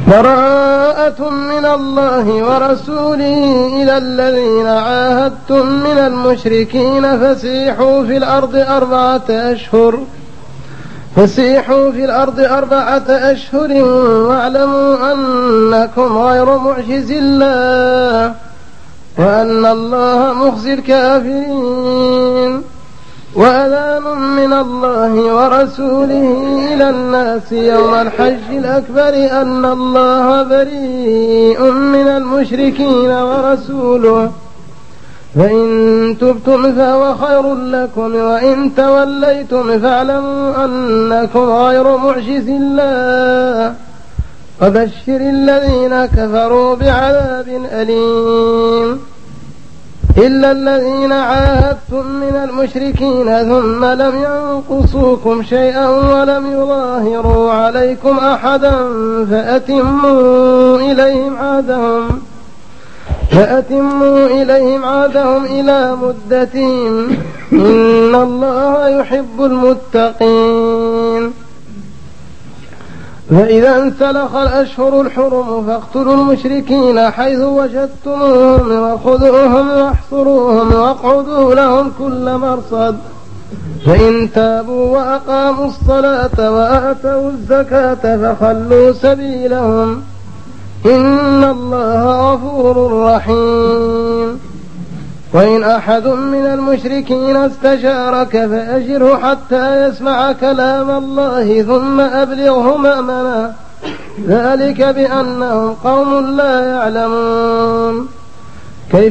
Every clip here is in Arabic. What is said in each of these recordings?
براءة من الله ورسوله إلى الذين عاهدتم من المشركين فسيحوا في الأرض أربعة أشهر واعلموا أنكم غير معجز الله وأن الله مخزي الكافرين. وأذان من الله ورسوله إلى الناس يوم الحج الأكبر أن الله بريء من المشركين ورسوله فإن تبتم فهو خير لكم وإن توليتم فاعلموا أنكم غير معجز الله وبشر الذين كفروا بعذاب أليم. إلا الذين عاهدتم من المشركين ثم لم ينقصوكم شيئا ولم يظاهروا عليكم أحدا فأتموا إليهم عهدهم إلى مدتهم إن الله يحب المتقين. فإذا انسلخ الأشهر الحرم فاقتلوا المشركين حيث وجدتموهم وخذوهم واحصروهم واقعدوا لهم كل مرصد فإن تابوا وأقاموا الصلاة وآتوا الزكاة فخلوا سبيلهم إن الله غفور رحيم. وإن أحد من المشركين استجارك فأجره حتى يسمع كلام الله ثم أبلغه مأمنا ذلك بأنهم قوم لا يعلمون. كيف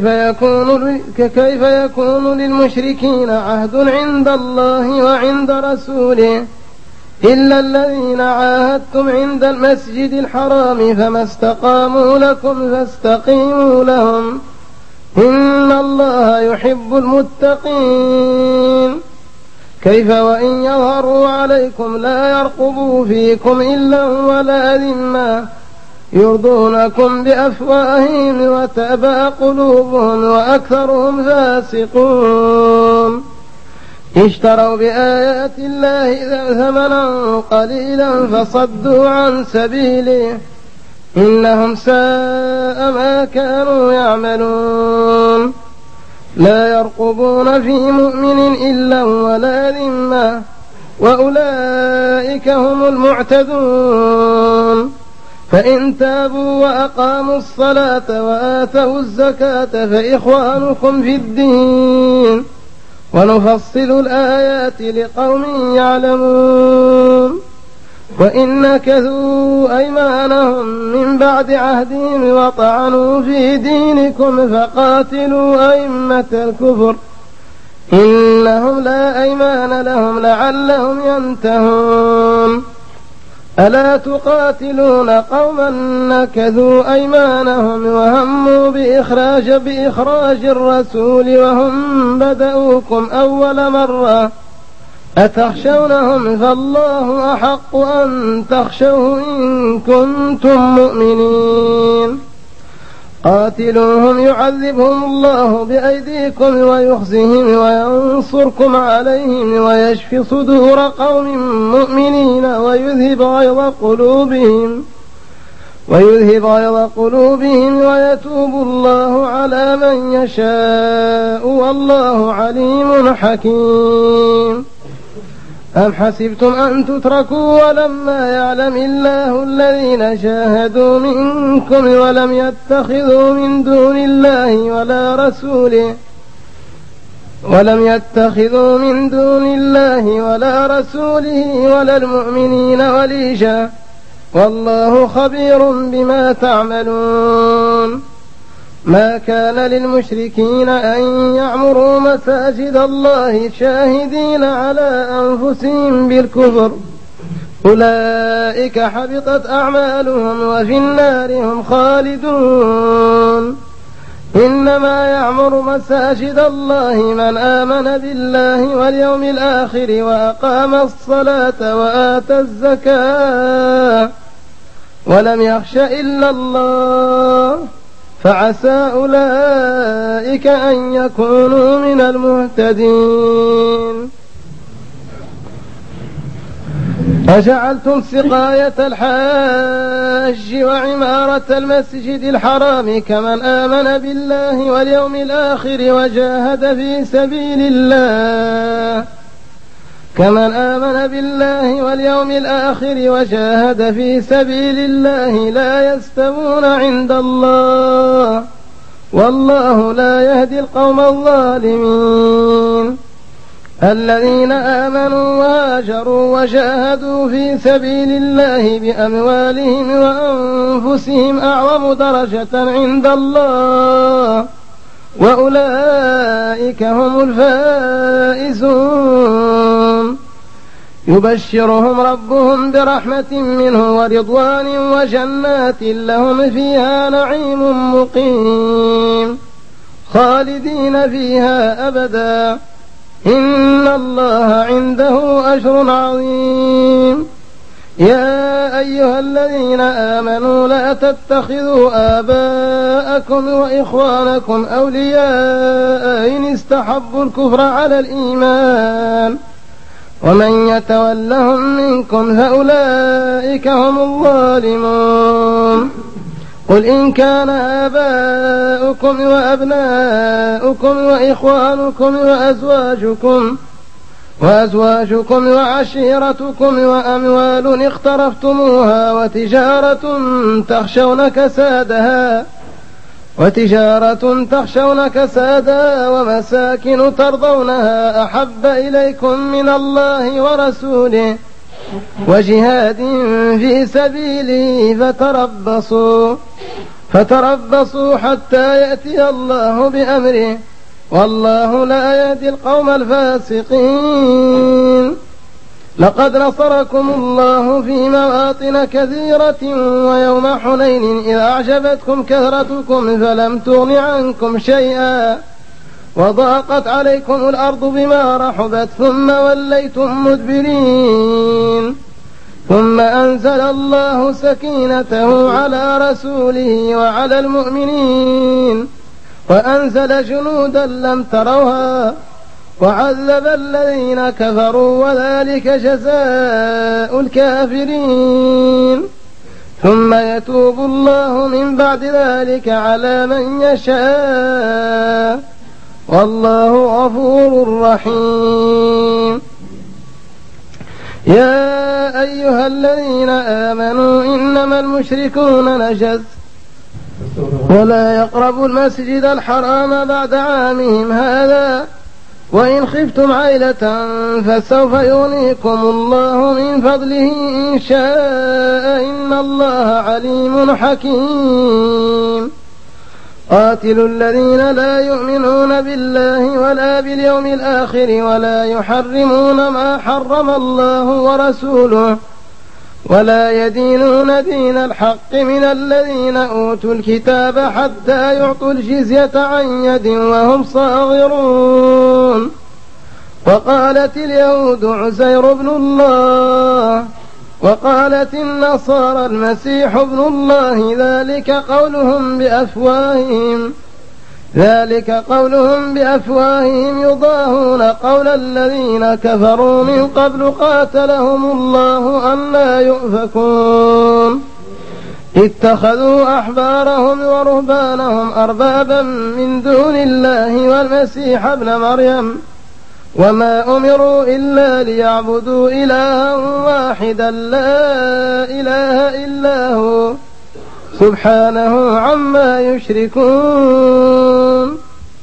يكون للمشركين عهد عند الله وعند رسوله إلا الذين عاهدتم عند المسجد الحرام فما استقاموا لكم فاستقيموا لهم إن الله يحب المتقين. كيف وإن يظهروا عليكم لا يرقبوا فيكم إلا ولا ذمة يرضونكم بأفواههم وتأبى قلوبهم وأكثرهم فاسقون. اشتروا بآيات الله ثمنا قليلا فصدوا عن سبيله إنهم ساء ما كانوا يعملون. لا يرقبون في مؤمن إلا ولا ذمة وأولئك هم المعتدون. فإن تابوا وأقاموا الصلاة وآتوا الزكاة فإخوانكم في الدين ونفصل الآيات لقوم يعلمون. وإن نكثوا أيمانهم من بعد عهدهم وطعنوا في دينكم فقاتلوا أئمة الكفر إنهم لا أيمان لهم لعلهم ينتهون. ألا تقاتلون قوما نكثوا أيمانهم وهموا بإخراج الرسول وهم بدؤوكم أول مرة أتخشونهم فالله أحق أن تخشوه إن كنتم مؤمنين. قاتلوهم يعذبهم الله بأيديكم ويخزهم وينصركم عليهم ويشفي صدور قوم مؤمنين ويذهب غيظ قلوبهم ويتوب الله على من يشاء والله عليم حكيم. أم حسبتم أن تتركوا ولما يعلم الله الذين جاهدوا منكم ولم يتخذوا من دون الله ولا رسوله ولا المؤمنين وليجا والله خبير بما تعملون. ما كان للمشركين أن يعمروا مساجد الله شاهدين على أنفسهم بالكفر أولئك حبطت أعمالهم وفي النار هم خالدون. إنما يعمر مساجد الله من آمن بالله واليوم الآخر وأقام الصلاة وآتى الزكاة ولم يخش إلا الله فعسى أولئك أن يكونوا من المهتدين. أجعلتم سقاية الحاج الحج وعمارة المسجد الحرام كمن آمن بالله واليوم الآخر وجاهد في سبيل الله لا يستوون عند الله والله لا يهدي القوم الظالمين. الذين آمنوا وهاجروا وجاهدوا في سبيل الله بأموالهم وأنفسهم أعظم درجة عند الله وأولئك هم الفائزون. يبشرهم ربهم برحمة منه ورضوان وجنات لهم فيها نعيم مقيم خالدين فيها أبدا إن الله عنده أجر عظيم. يا أيها الذين آمنوا لا تتخذوا آباءكم وإخوانكم أولياء إن استحبوا الكفر على الإيمان ومن يتولهم منكم فأولئك هم الظالمون. قل إن كان آباؤكم وأبناؤكم وإخوانكم وأزواجكم وعشيرتكم وأموال اقترفتموها وتجارة تخشون كسادها ومساكن ترضونها أحب إليكم من الله ورسوله وجهاد في سبيله فتربصوا حتى يأتي الله بأمره والله لا يهدي القوم الفاسقين. لقد نصركم الله في مواطن كثيرة ويوم حنين إذ أعجبتكم كثرتكم فلم تغن عنكم شيئا وضاقت عليكم الأرض بما رحبت ثم وليتم مدبرين. ثم أنزل الله سكينته على رسوله وعلى المؤمنين وأنزل جنودا لم تروها وعذب الذين كفروا وذلك جزاء الكافرين. ثم يتوب الله من بعد ذلك على من يشاء والله غفور رحيم. يا أيها الذين آمنوا إنما المشركون نجس ولا يقربوا المسجد الحرام بعد عامهم هذا وإن خفتم عيلة فسوف يغنيكم الله من فضله إن شاء إن الله عليم حكيم. قاتلوا الذين لا يؤمنون بالله ولا باليوم الآخر ولا يحرمون ما حرم الله ورسوله ولا يدينون دين الحق من الذين أوتوا الكتاب حتى يعطوا الجزية عن يد وهم صاغرون. وقالت اليهود عزير ابن الله وقالت النصارى المسيح ابن الله ذلك قولهم بأفواههم يضاهون قول الذين كفروا من قبل قاتلهم الله أنى يؤفكون. اتخذوا أحبارهم ورهبانهم أربابا من دون الله والمسيح ابن مريم وما أمروا إلا ليعبدوا إلها واحدا لا إله إلا هو سبحانه عما يشركون.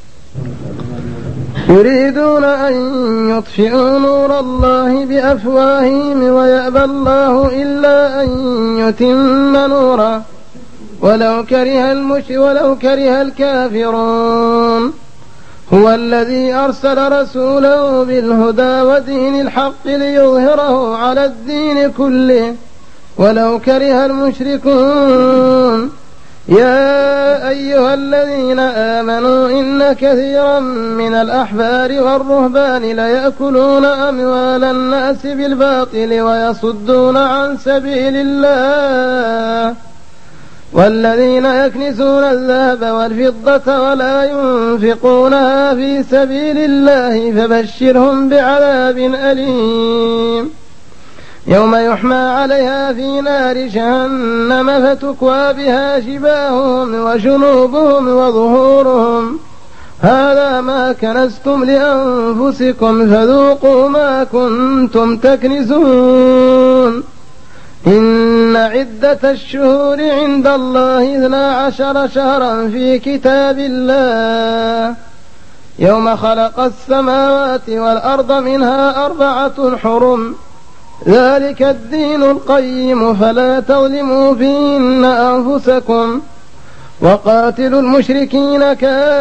يريدون أن يطفئوا نور الله بأفواههم ويأبى الله إلا أن يتم نوره ولو كره الكافرون. هو الذي أرسل رسوله بالهدى ودين الحق ليظهره على الدين كله ولو كره المشركون. يا أيها الذين آمنوا إن كثيرا من الأحبار والرهبان ليأكلون أموال الناس بالباطل ويصدون عن سبيل الله والذين يكنزون الذهب والفضة ولا ينفقونها في سبيل الله فبشرهم بعذاب أليم. يوم يحمى عليها في نار جهنم فتكوى بها جباههم وجنوبهم وظهورهم هذا ما كنزتم لأنفسكم فذوقوا ما كنتم تكنزون إن عدة الشهور عند الله 12 شهرا في كتاب الله يوم خلق السماوات والأرض منها 4 حرم ذلك الدين القيم فلا تظلموا فيهن أنفسكم وقاتلوا المشركين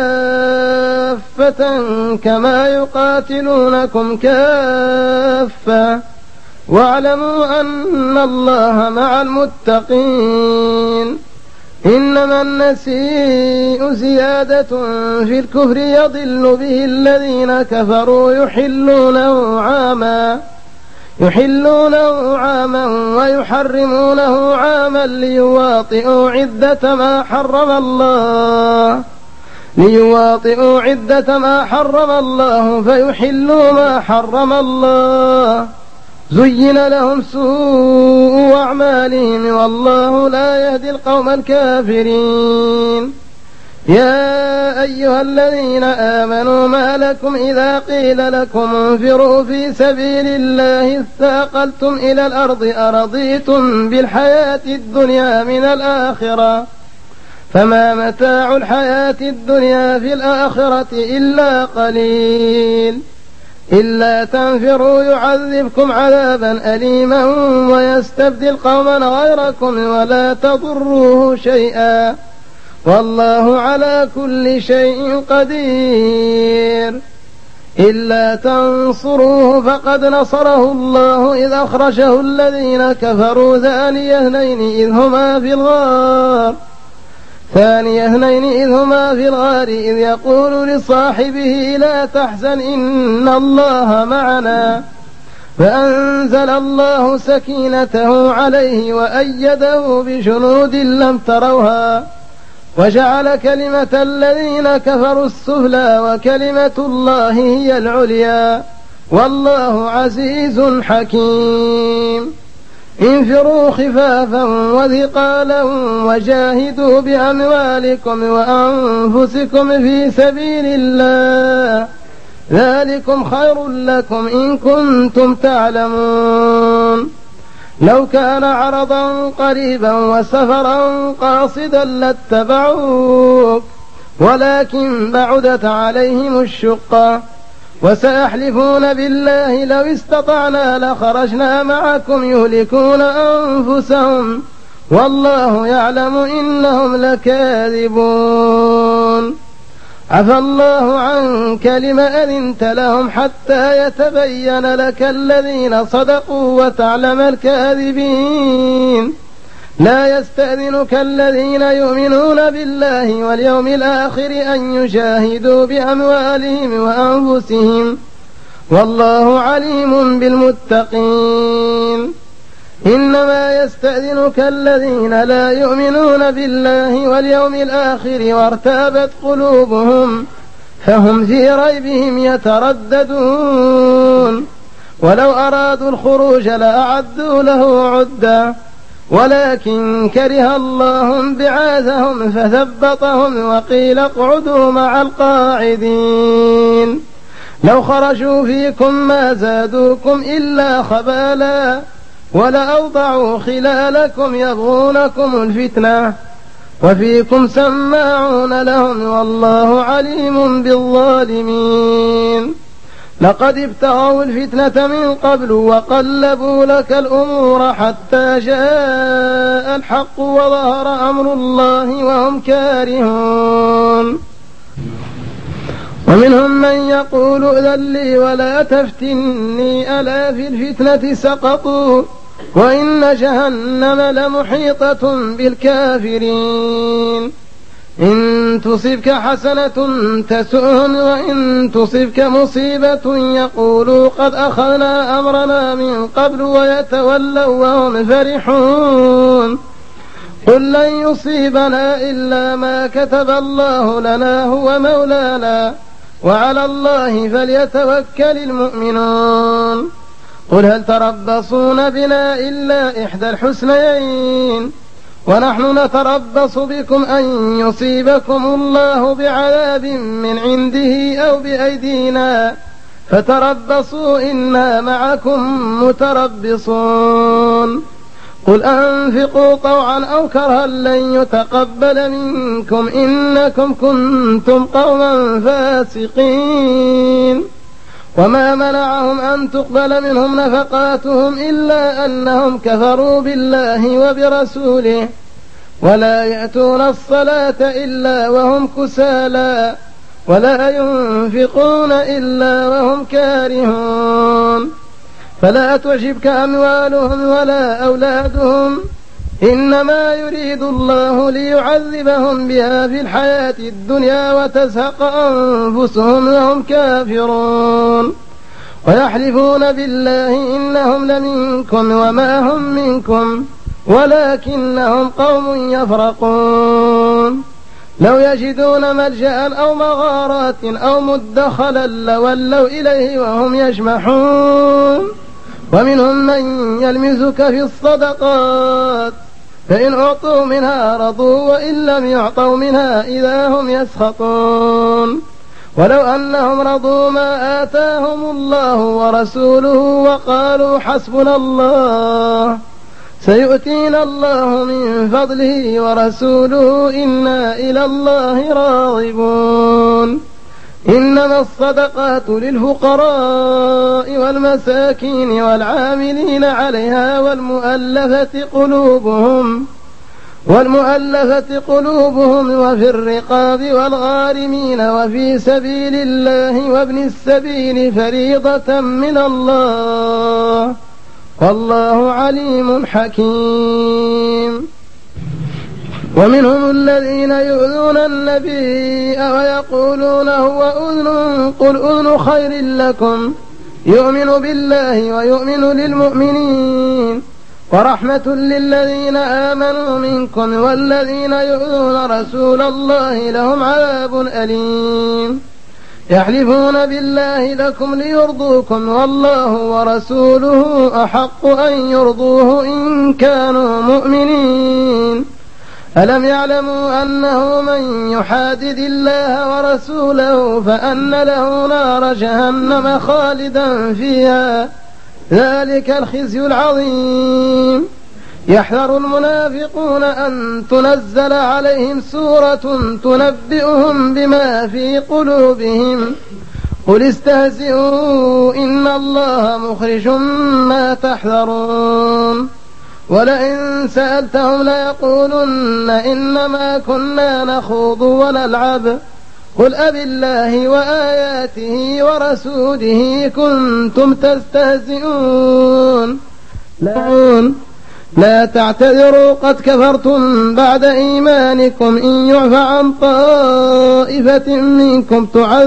كافة كما يقاتلونكم كافة واعلموا أن الله مع المتقين إنما النسيء زيادة في الكفر يضل به الذين كفروا يحلونه عاما ويحرمونه عاما ليواطئوا عدة ما حرم الله فيحلوا ما حرم الله زين لهم سوء أعمالهم والله لا يهدي القوم الكافرين يا أيها الذين آمنوا ما لكم إذا قيل لكم انفروا في سبيل الله اثاقلتم إلى الأرض أرضيتم بالحياة الدنيا من الآخرة فما متاع الحياة الدنيا في الآخرة إلا قليل إلا تنفروا يعذبكم عذابا أليما ويستبدل قوما غيركم ولا تضروه شيئا والله على كل شيء قدير إلا تنصروه فقد نصره الله إذ أخرجه الذين كفروا ثاني اثنين إذ هما في الغار إذ يقول لصاحبه لا تحزن إن الله معنا فأنزل الله سكينته عليه وأيده بجنود لم تروها وجعل كلمة الذين كفروا السفلى وكلمة الله هي العليا والله عزيز حكيم انفروا خفافا وثقالا وجاهدوا بأموالكم وأنفسكم في سبيل الله ذلكم خير لكم إن كنتم تعلمون لو كان عرضا قريبا وسفرا قاصدا لاتبعوك ولكن بعدت عليهم الشقة وسيحلفون بالله لو استطعنا لخرجنا معكم يهلكون أنفسهم والله يعلم إنهم لكاذبون عفى الله عنك لما أذنت لهم حتى يتبين لك الذين صدقوا وتعلم الكاذبين لا يستأذنك الذين يؤمنون بالله واليوم الآخر أن يجاهدوا بأموالهم وأنفسهم والله عليم بالمتقين إنما يستأذنك الذين لا يؤمنون بالله واليوم الآخر وارتابت قلوبهم فهم في ريبهم يترددون ولو أرادوا الخروج لأعدوا له عدة ولكن كره الله بعاثهم فثبطهم وقيل اقعدوا مع القاعدين لو خرجوا فيكم ما زادوكم إلا خبالا ولأوضعوا خلالكم يبغونكم الفتنة وفيكم سماعون لهم والله عليم بالظالمين لقد ابتغوا الفتنة من قبل وقلبوا لك الأمور حتى جاء الحق وظهر أمر الله وهم كارهون ومنهم من يقول ائذن لي ولا تفتني ألا في الفتنة سقطوا وإن جهنم لمحيطة بالكافرين إن تصبك حسنة تسؤهم وإن تصبك مصيبة يقولوا قد أخذنا أمرنا من قبل ويتولوا وهم فرحون قل لن يصيبنا إلا ما كتب الله لنا هو مولانا وعلى الله فليتوكل المؤمنون قل هل تربصون بنا إلا إحدى الحسنيين ونحن نتربص بكم أن يصيبكم الله بعذاب من عنده أو بأيدينا فتربصوا إنا معكم متربصون قل أنفقوا طوعا أو كرها لن يتقبل منكم إنكم كنتم قوما فاسقين وما منعهم أن تقبل منهم نفقاتهم إلا أنهم كفروا بالله وبرسوله ولا يأتون الصلاة إلا وهم كسالى ولا ينفقون إلا وهم كارهون فلا تعجبك أموالهم ولا أولادهم إنما يريد الله ليعذبهم بها في الحياة الدنيا وتزهق أنفسهم وهم كافرون ويحلفون بالله إنهم لمنكم وما هم منكم ولكنهم قوم يفرقون لو يجدون ملجأ أو مغارات أو مدخلا لولوا إليه وهم يجمحون ومنهم من يلمزك في الصدقات فإن أعطوا منها رضوا وإن لم يعطوا منها إذا هم يسخطون ولو أنهم رضوا ما آتاهم الله ورسوله وقالوا حسبنا الله سيؤتينا الله من فضله ورسوله إنا إلى الله راغبون إنما الصدقات للفقراء والمساكين والعاملين عليها والمؤلفة قلوبهم وفي الرقاب والغارمين وفي سبيل الله وابن السبيل فريضة من الله والله عليم حكيم ومنهم الذين يؤذون النبي ويقولون هو أذن قل أذن خير لكم يؤمن بالله ويؤمن للمؤمنين ورحمة للذين آمنوا منكم والذين يؤذون رسول الله لهم عذاب أليم يحلفون بالله لكم ليرضوكم والله ورسوله أحق أن يرضوه إن كانوا مؤمنين ألم يعلموا أنه من يحادد الله ورسوله فأن له نار جهنم خالدا فيها ذلك الخزي العظيم يحذر المنافقون أن تنزل عليهم سورة تنبئهم بما في قلوبهم قل استهزئوا إن الله مخرج ما تحذرون ولئن سألتهم ليقولن إنما كنا نخوض ونلعب قل أبالله وآياته ورسوله كنتم تستهزئون لا تعتذروا قد كفرتم بعد إيمانكم إن يعفى عن طائفة منكم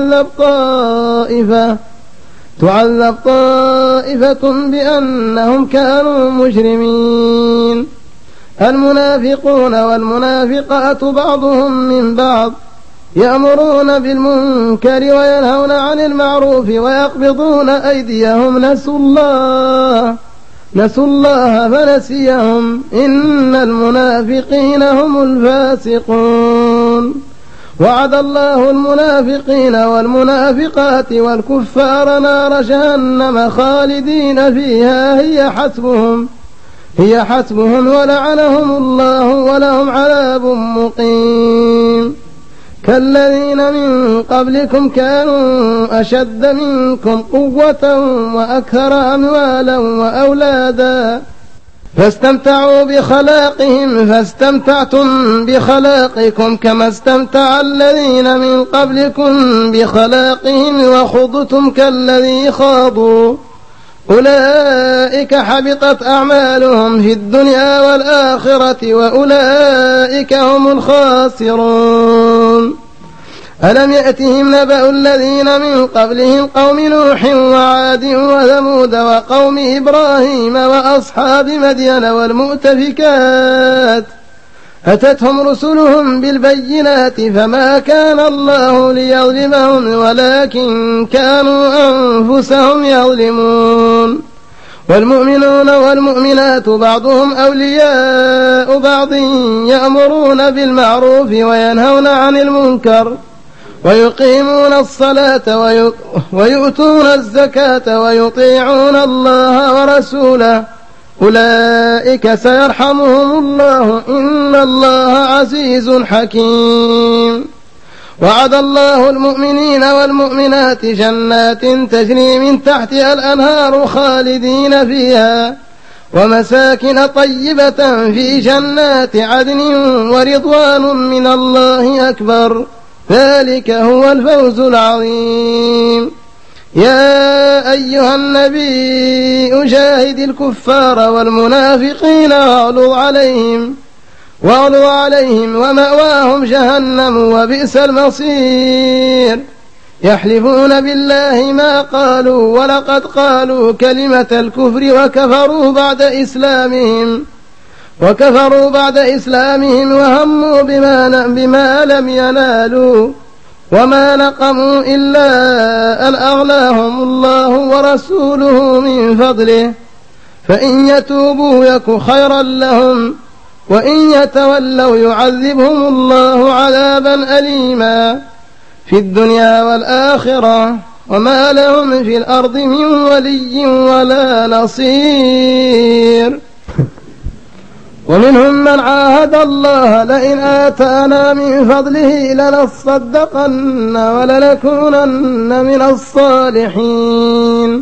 تعذب طائفة بأنهم كانوا مجرمين المنافقون والمنافقات بعضهم من بعض يأمرون بالمنكر وينهون عن المعروف ويقبضون أيديهم نسوا الله فنسيهم إن المنافقين هم الفاسقون وعد الله المنافقين والمنافقات والكفار نار جهنم خالدين فيها هي حسبهم ولعنهم الله ولهم عذاب مقيم كالذين من قبلكم كانوا أشد منكم قوة وأكثر أموالا وأولادا فاستمتعوا بخلاقهم فاستمتعتم بخلاقكم كما استمتع الذين من قبلكم بخلاقهم وخضتم كالذي خاضوا أولئك حبطت أعمالهم في الدنيا والآخرة وأولئك هم الخاسرون ألم يأتهم نبأ الذين من قبلهم قوم نوح وعاد وثمود وقوم إبراهيم وأصحاب مدين والمؤتفكات أتتهم رسلهم بالبينات فما كان الله ليظلمهم ولكن كانوا أنفسهم يظلمون والمؤمنون والمؤمنات بعضهم أولياء بعض يأمرون بالمعروف وينهون عن المنكر ويقيمون الصلاة ويؤتون الزكاة ويطيعون الله ورسوله أولئك سيرحمهم الله إن الله عزيز حكيم. وعد الله المؤمنين والمؤمنات جنات تجري من تحتها الأنهار خالدين فيها ومساكن طيبة في جنات عدن ورضوان من الله أكبر ذلك هو الفوز العظيم. يا أيها النبي جاهد الكفار والمنافقين واغلظ عليهم ومأواهم جهنم وبئس المصير. يحلفون بالله ما قالوا ولقد قالوا كلمة الكفر وكفروا بعد إسلامهم وهموا بما لم ينالوا وما نقموا إلا أن أغناهم الله ورسوله من فضله فإن يتوبوا يك خيرا لهم وإن يتولوا يعذبهم الله عذابا أليما في الدنيا والآخرة وما لهم في الأرض من ولي ولا نصير. ومنهم من عاهد الله لئن آتانا من فضله لنصدقن ولنكونن من الصالحين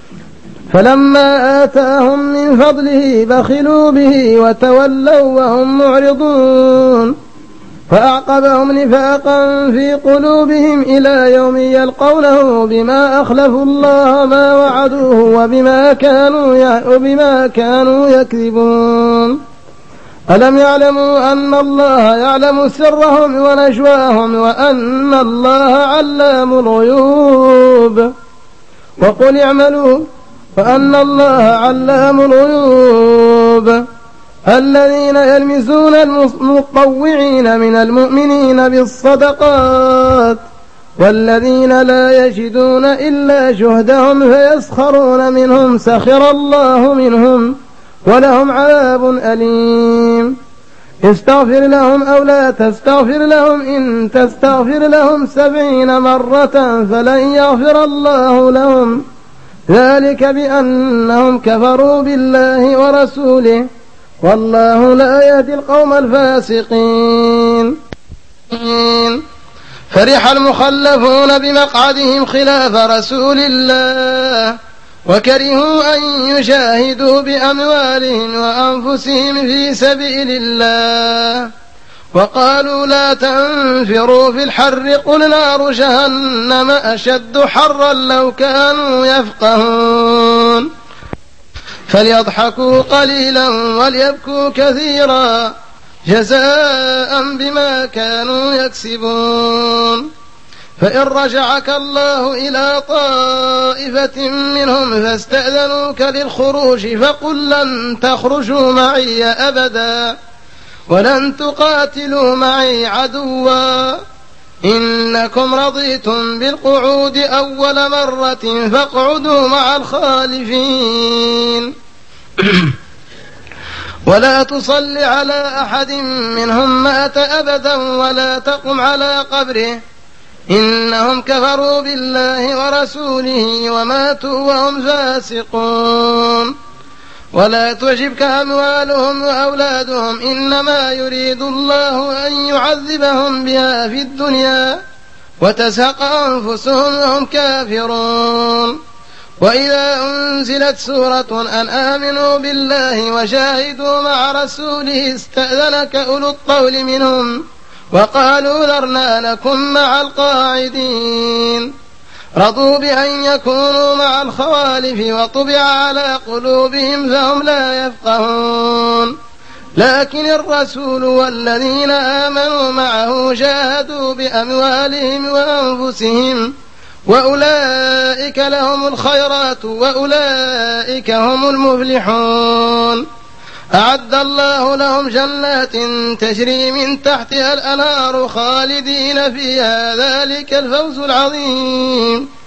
فلما آتاهم من فضله بخلوا به وتولوا وهم معرضون فأعقبهم نفاقا في قلوبهم إلى يوم يلقونه بما أخلفوا الله ما وعدوه وبما كانوا يكذبون. ألم يعلموا أن الله يعلم سرهم ونجواهم وأن الله علام الغيوب وقل اعملوا وأن الله علام الغيوب. الذين يلمزون المطوعين من المؤمنين بالصدقات والذين لا يجدون إلا جهدهم فيسخرون منهم سخر الله منهم ولهم عذاب أليم. استغفر لهم أو لا تستغفر لهم إن تستغفر لهم 70 مرة فلن يغفر الله لهم ذلك بأنهم كفروا بالله ورسوله والله لا يهدي القوم الفاسقين. فرح المخلفون بمقعدهم خلاف رسول الله وكرهوا أن يجاهدوا بأموالهم وأنفسهم في سبيل الله وقالوا لا تنفروا في الحر قل نار جهنم أشد حرا لو كانوا يفقهون فليضحكوا قليلا وليبكوا كثيرا جزاء بما كانوا يكسبون. فإن رجعك الله إلى طائفة منهم فاستأذنوك للخروج فقل لن تخرجوا معي أبدا ولن تقاتلوا معي عدوا إنكم رضيتم بالقعود أول مرة فاقعدوا مع الخالفين ولا تصل على أحد منهم مات أبدا ولا تقم على قبره إنهم كفروا بالله ورسوله وماتوا وهم فاسقون. ولا تعجبك أموالهم وأولادهم إنما يريد الله أن يعذبهم بها في الدنيا وتزهق أنفسهم وهم كافرون. وإذا أنزلت سورة أن آمنوا بالله وشاهدوا مع رسوله استأذنك أولو الطول منهم وقالوا ذرنا نكن مع القاعدين رضوا بأن يكونوا مع الخوالف وطبع على قلوبهم فهم لا يفقهون. لكن الرسول والذين آمنوا معه جاهدوا بأموالهم وأنفسهم وأولئك لهم الخيرات وأولئك هم المفلحون. أعد الله لهم جنات تجري من تحتها الأنهار خالدين فيها ذلك الفوز العظيم.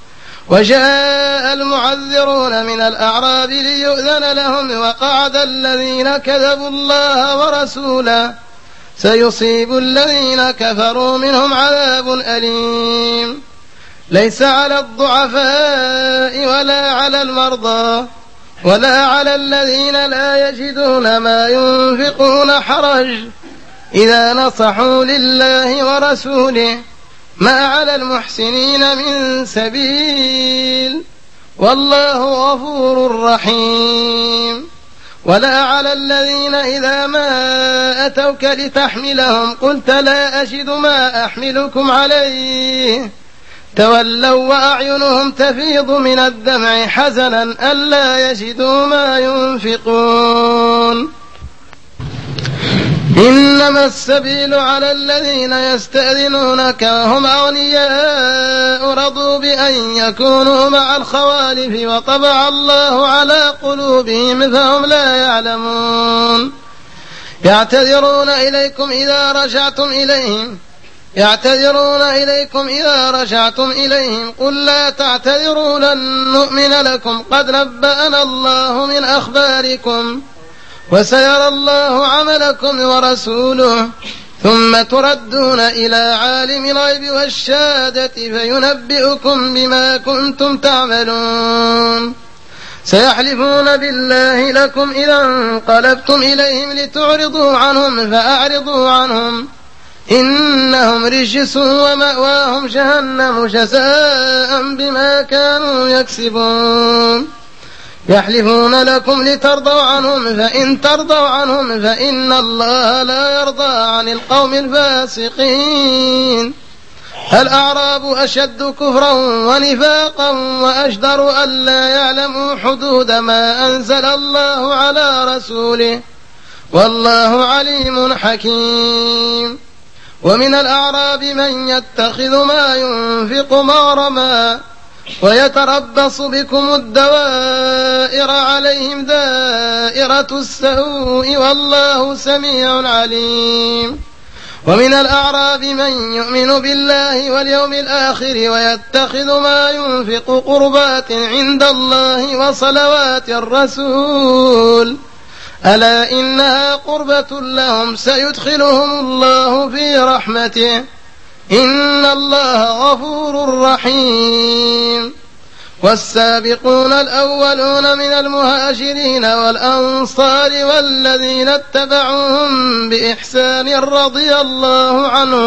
وجاء المعذرون من الأعراب ليؤذن لهم وقعد الذين كذبوا الله ورسوله سيصيب الذين كفروا منهم عذاب أليم. ليس على الضعفاء ولا على المرضى ولا على الذين لا يجدون ما ينفقون حرج إذا نصحوا لله ورسوله ما على المحسنين من سبيل والله غفور رحيم. ولا على الذين إذا ما أتوك لتحملهم قلت لا أجد ما أحملكم عليه تولوا وأعينهم تفيض من الدمع حزنا ألا يجدوا ما ينفقون. إنما السبيل على الذين يستأذنونك وهم أغنياء رضوا بأن يكونوا مع الخوالف وطبع الله على قلوبهم فهم لا يعلمون. يعتذرون إليكم إذا رجعتم إليهم قل لا تعتذروا لن نؤمن لكم قد نبأنا الله من أخباركم وسيرى الله عملكم ورسوله ثم تردون إلى عالم الغيب والشهادة فينبئكم بما كنتم تعملون. سيحلفون بالله لكم إذا انقلبتم إليهم لتعرضوا عنهم فأعرضوا عنهم إنهم رجس ومأواهم جهنم جزاء بما كانوا يكسبون. يحلفون لكم لترضوا عنهم فإن ترضوا عنهم فإن الله لا يرضى عن القوم الفاسقين. الأعراب أشد كفرا ونفاقا وأجدر ألا يعلموا حدود ما أنزل الله على رسوله والله عليم حكيم. ومن الأعراب من يتخذ ما ينفق مغرما ويتربص بكم الدوائر عليهم دائرة السوء والله سميع عليم. ومن الأعراب من يؤمن بالله واليوم الآخر ويتخذ ما ينفق قربات عند الله وصلوات الرسول ألا إنها قربة لهم سيدخلهم الله في رحمته إن الله غفور رحيم. والسابقون الأولون من المهاجرين والأنصار والذين اتبعوهم بإحسان رضي الله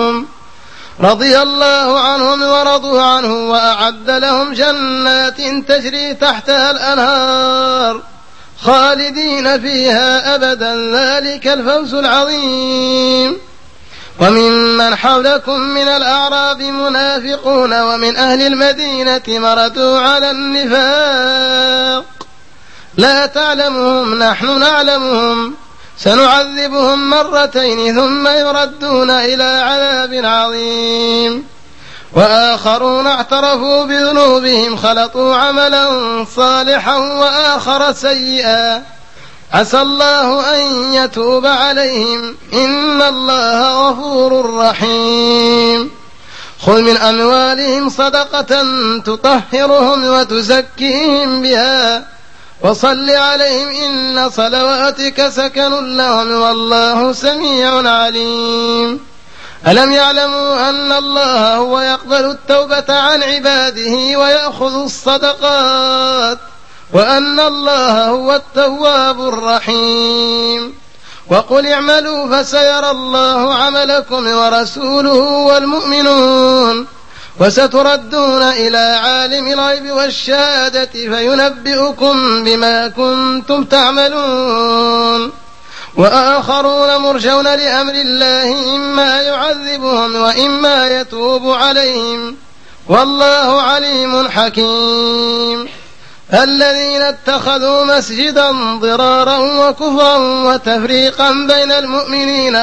عنهم ورضوا عنه وأعد لهم جنات تجري تحتها الأنهار خالدين فيها أبدا ذلك الفوز العظيم. وممن حولكم من الأعراب منافقون ومن أهل المدينة مردوا على النفاق لا تعلمهم نحن نعلمهم سنعذبهم مرتين ثم يردون إلى عذاب عظيم. وآخرون اعترفوا بذنوبهم خلطوا عملا صالحا وآخر سيئا عسى الله أن يتوب عليهم إن الله غفور رحيم. خذ من أموالهم صدقة تطهرهم وتزكيهم بها وصل عليهم إن صلواتك سكن لهم والله سميع عليم. ألم يعلموا أن الله هو يقبل التوبة عن عباده ويأخذ الصدقات وأن الله هو التواب الرحيم. وقل اعملوا فسيرى الله عملكم ورسوله والمؤمنون وستردون إلى عالم الغيب والشهادة فينبئكم بما كنتم تعملون. وآخرون مرجون لأمر الله إما يعذبهم وإما يتوب عليهم والله عليم حكيم. الذين اتخذوا مسجدا ضرارا وكفرا وتفريقا بين المؤمنين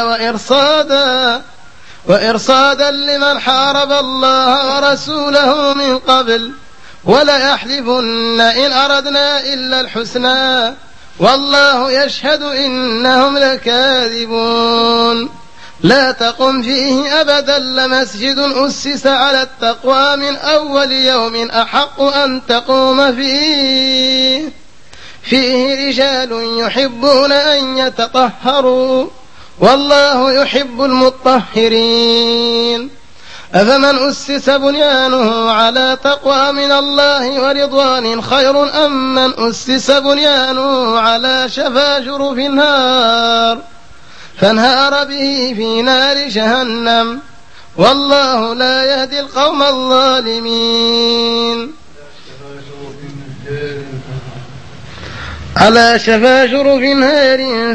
وإرصادا لمن حارب الله ورسوله من قبل وليحلفن إن أردنا إلا الحسنى والله يشهد إنهم لكاذبون. لا تقم فيه أبدا لمسجد أسس على التقوى من أول يوم أحق أن تقوم فيه رجال يحبون أن يتطهروا والله يحب المطهرين. أفمن أسس بنيانه على تقوى من الله ورضوان خير أم من أسس بنيانه على شفا جرف النار فانهار به في نار جهنم والله لا يهدي القوم الظالمين. على شفا جرف نار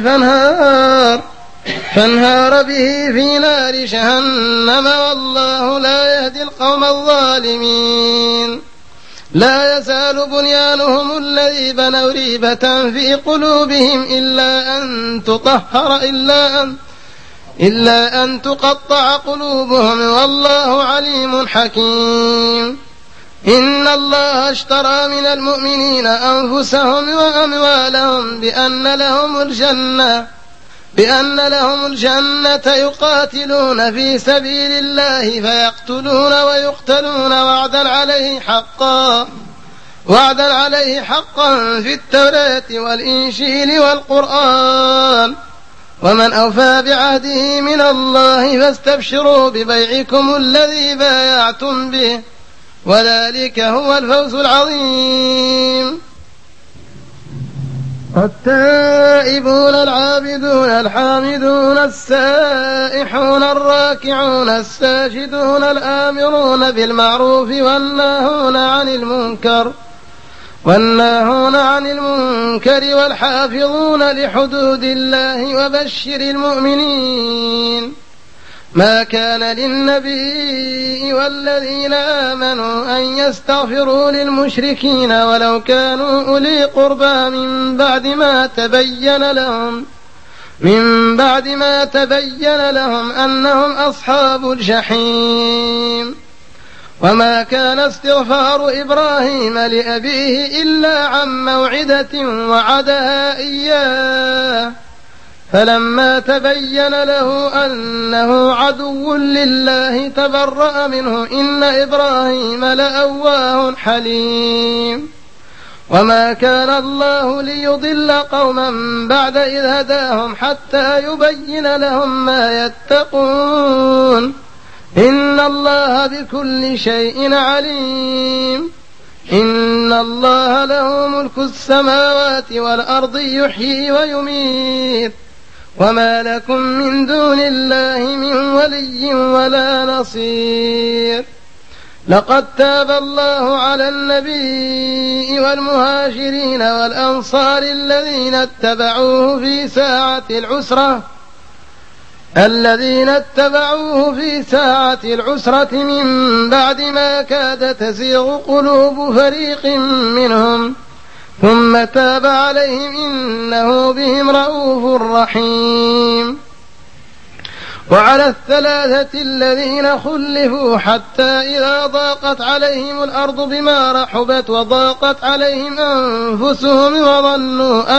فانهار به في نار جهنم والله لا يهدي القوم الظالمين. لا يزال بنيانهم الذي بنوا ريبة في قلوبهم إلا أن تقطع قلوبهم والله عليم حكيم. إن الله اشترى من المؤمنين أنفسهم وأموالهم بأن لهم الجنة يقاتلون في سبيل الله فيقتلون ويقتلون وعدا عليه حقا في التوراة والإنجيل والقرآن ومن أوفى بعهده من الله فاستبشروا ببيعكم الذي بايعتم به وذلك هو الفوز العظيم. التائبون العابدون الحامدون السائحون الراكعون الساجدون الآمرون بالمعروف والناهون عن المنكر والحافظون لحدود الله وبشر المؤمنين. ما كان للنبي والذين آمنوا أن يستغفروا للمشركين ولو كانوا أولي قربى من بعد ما تبين لهم أنهم أصحاب الجحيم. وما كان استغفار إبراهيم لأبيه إلا عن موعدة وعدها إياه فلما تبين له أنه عدو لله تبرأ منه إن إبراهيم لأواه حليم. وما كان الله ليضل قوما بعد إذ هداهم حتى يبين لهم ما يتقون إن الله بكل شيء عليم. إن الله له ملك السماوات والأرض يحيي ويميت وما لكم من دون الله من ولي ولا نصير. لقد تاب الله على النبي والمهاجرين والأنصار الذين اتبعوه في ساعة العسرة من بعد ما كاد تزيغ قلوب فريق منهم ثم تاب عليهم إنه بهم رءوف رحيم. وعلى الثلاثة الذين خلفوا حتى إذا ضاقت عليهم الأرض بما رحبت وضاقت عليهم أنفسهم وظنوا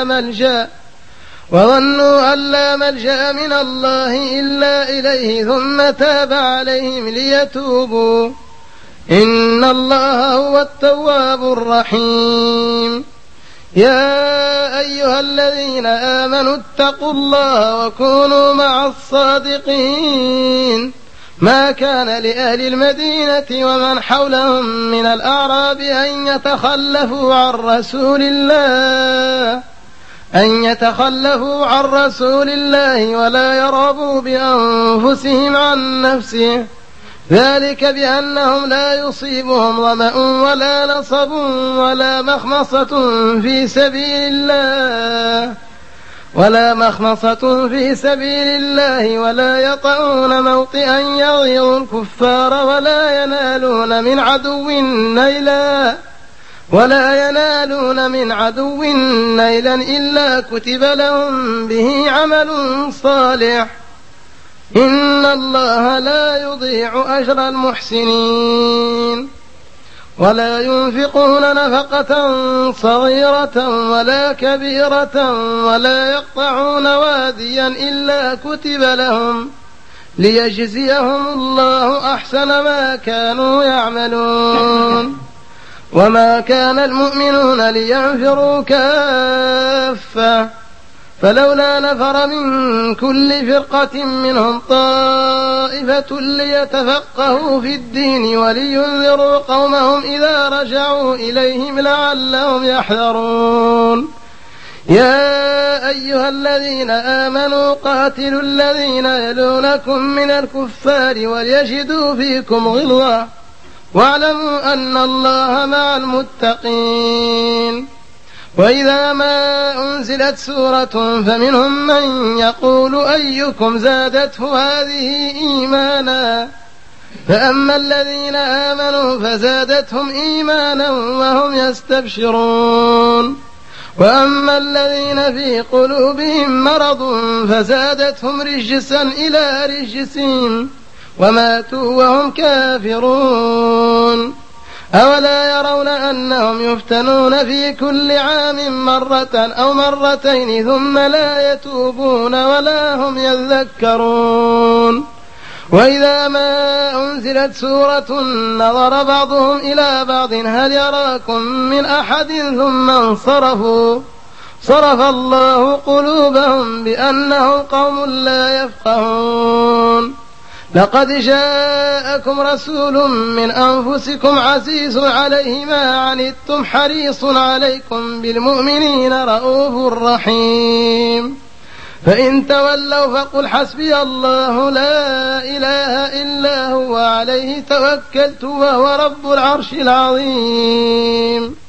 أن لا ملجأ من الله إلا إليه ثم تاب عليهم ليتوبوا إن الله هو التواب الرحيم. يا أيها الذين آمنوا اتقوا الله وكونوا مع الصادقين. ما كان لأهل المدينة ومن حولهم من الأعراب أن يتخلفوا عن رسول الله ولا يرغبوا بأنفسهم عن نفسه ذلك بأنهم لا يصيبهم ظمأ ولا نصب ولا مخمصة في سبيل الله ولا يطعون موطئا يغيظ الكفار ولا ينالون من عدو نيلا إلا كتب لهم به عمل صالح إن الله لا يضيع أجر المحسنين. ولا ينفقون نفقة صغيرة ولا كبيرة ولا يقطعون واديا إلا كتب لهم ليجزيهم الله أحسن ما كانوا يعملون. وما كان المؤمنون لينفروا كافة فلولا نفر من كل فرقة منهم طائفة ليتفقهوا في الدين ولينذروا قومهم إذا رجعوا إليهم لعلهم يحذرون. يا أيها الذين آمنوا قاتلوا الذين يلونكم من الكفار وليجدوا فيكم غلظة واعلموا أن الله مع المتقين. وإذا ما أنزلت سورة فمنهم من يقول أيكم زادته هذه إيمانا فأما الذين آمنوا فزادتهم إيمانا وهم يستبشرون وأما الذين في قلوبهم مرض فزادتهم رجسا إلى رجسهم وماتوا وهم كافرون. أولا يرون أنهم يفتنون في كل عام مرة أو مرتين ثم لا يتوبون ولا هم يذكرون. وإذا ما أنزلت سورة نظر بعضهم إلى بعض هل يراكم من أحد ثم انصرفوا صرف الله قلوبهم بأنهم قوم لا يفقهون. لقد جاءكم رسول من أنفسكم عزيز عليه ما عنتم حريص عليكم بالمؤمنين رؤوف رحيم. فإن تولوا فقل حسبي الله لا إله إلا هو عليه توكلت وهو رب العرش العظيم.